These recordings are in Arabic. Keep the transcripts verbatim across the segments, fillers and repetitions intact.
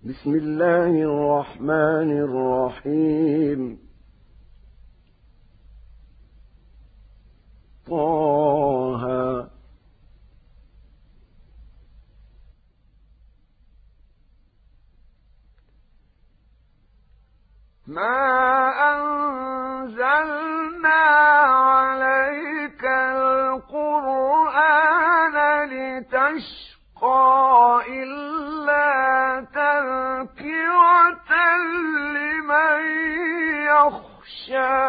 بسم الله الرحمن الرحيم. طه ما أنزلنا عليك القرآن لتشقى إلا تذكرة لمن يخشى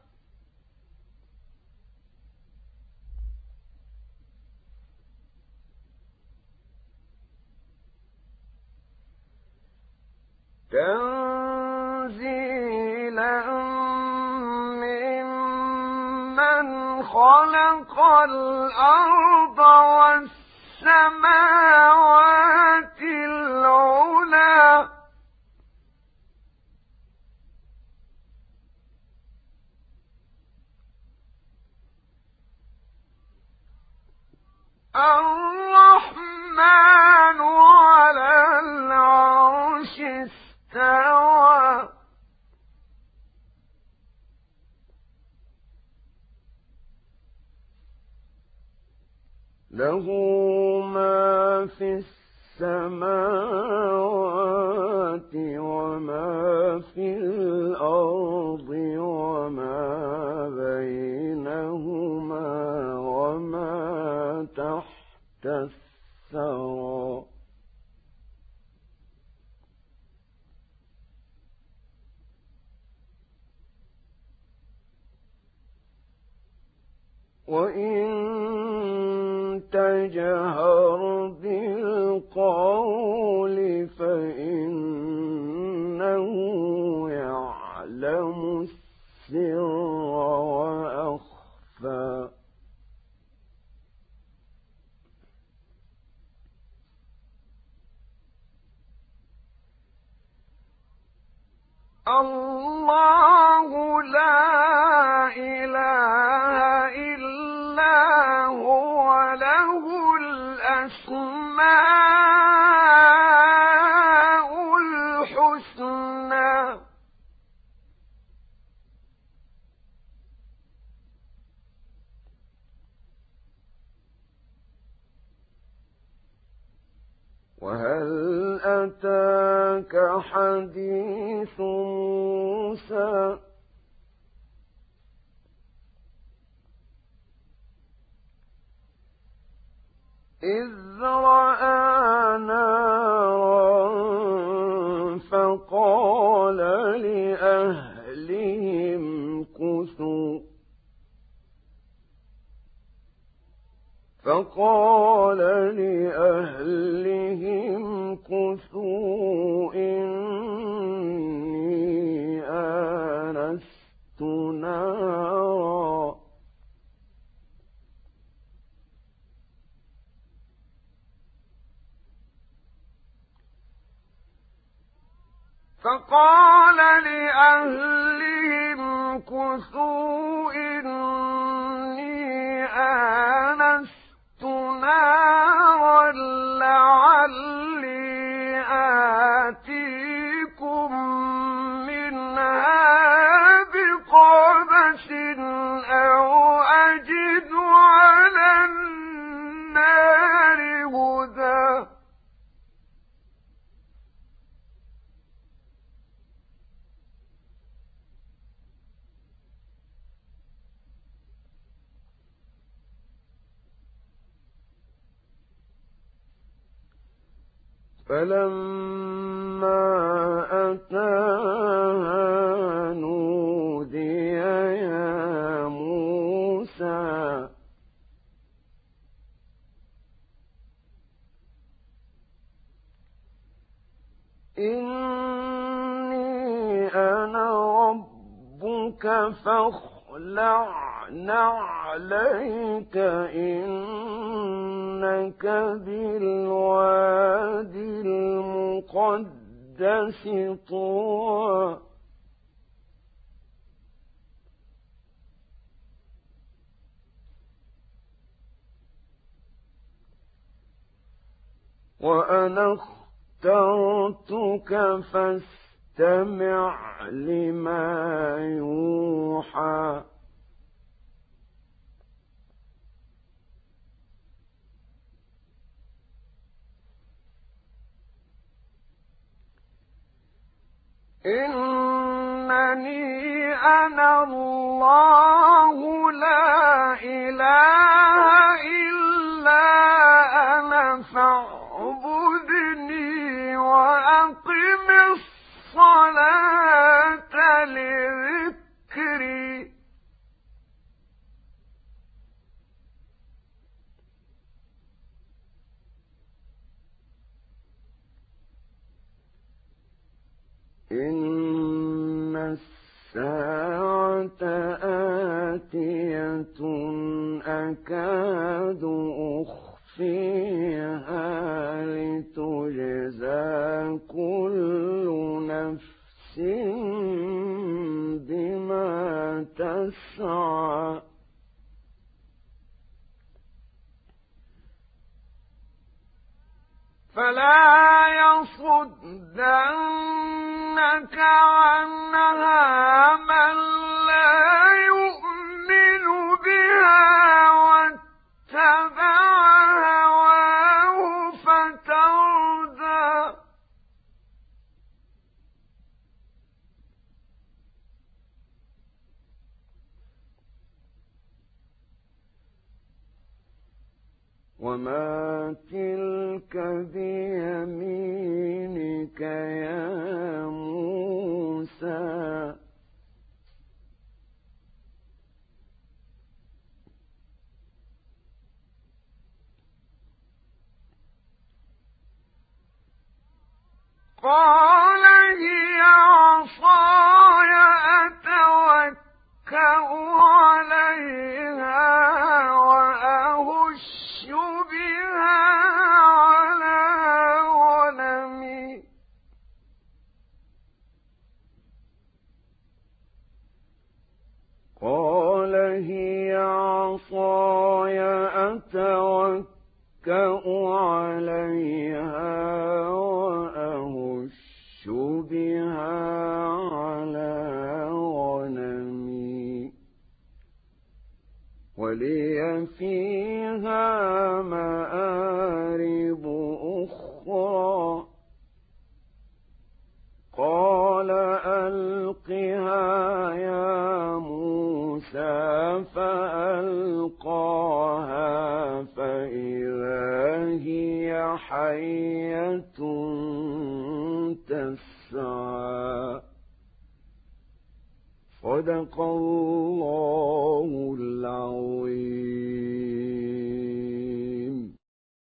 تنزيلا ممن خلق الأرض والسماوات العلى الرحمن على العرش استوى له ما في السماوات وما في الأرض وما بينهما وما تحت الثرى وإن تجهر بالقول فإنه يعلم السر وأخفى الله لا إله إلا هو له الأسماء الحسنى وهل أتاك حديث موسى إذ رأى نارا فقال لأهلهم كثوا فقال لأهلهم كثوا إني آنست نارا فقال لأهلهم كثوا إني آنست نارا لعلي آتيكم منها بقبس أو أجد على النار هدى فلما أتاها نودي يا موسى إني أنا ربك فاخلع نعليك إنك بالوادي المقدس طوى وأنا اخْتَرْتُكَ فَاسْتَمِعْ لِمَا يُوحَى إِنَّنِي أَنَا اللَّهُ لَا إِلَٰهَ إِلَّا أَنَا فَاعْبُدْنِي وَأَقِمِ الصَّلَاةَ لِذِكْرِي إِنَّ السَّاعَةَ آتِيَةٌ أَكَادُ أُخْفِيهَا لِتُجْزَىٰ كُلُّ نَفْسٍ بِمَا تَسْعَىٰ فَلَا يَصُدَّنَّكَ عَنْهَا مَن لَّا يُؤْمِنُ بِهَا وَاتَّبَعَ هَوَاهُ فَتَرْدَىٰ وَمَا تِلْكَ بِيَمِينِكَ يَا مُوسَىٰ قَالَ هِيَ عَصَايَ أَتَوَكَّأُ عَلَيْهَا وَأَهُشُّ بِهَا عَلَىٰ غَنَمِي قَالَ هِيَ عَصَايَ أَتَوَكَّأُ عَلَيْهَا وَأَهُشُّ بِهَا عَلَىٰ غَنَمِي وَلِيَ فِيهَا مَآرِبُ أُخْرَىٰ قَالَ أَلْقِهَا يَا مُوسَىٰ فَأَلْقَاهَا فَإِذَا هِيَ حَيَّةٌ تَسْعَىٰ صدق الله العظيم.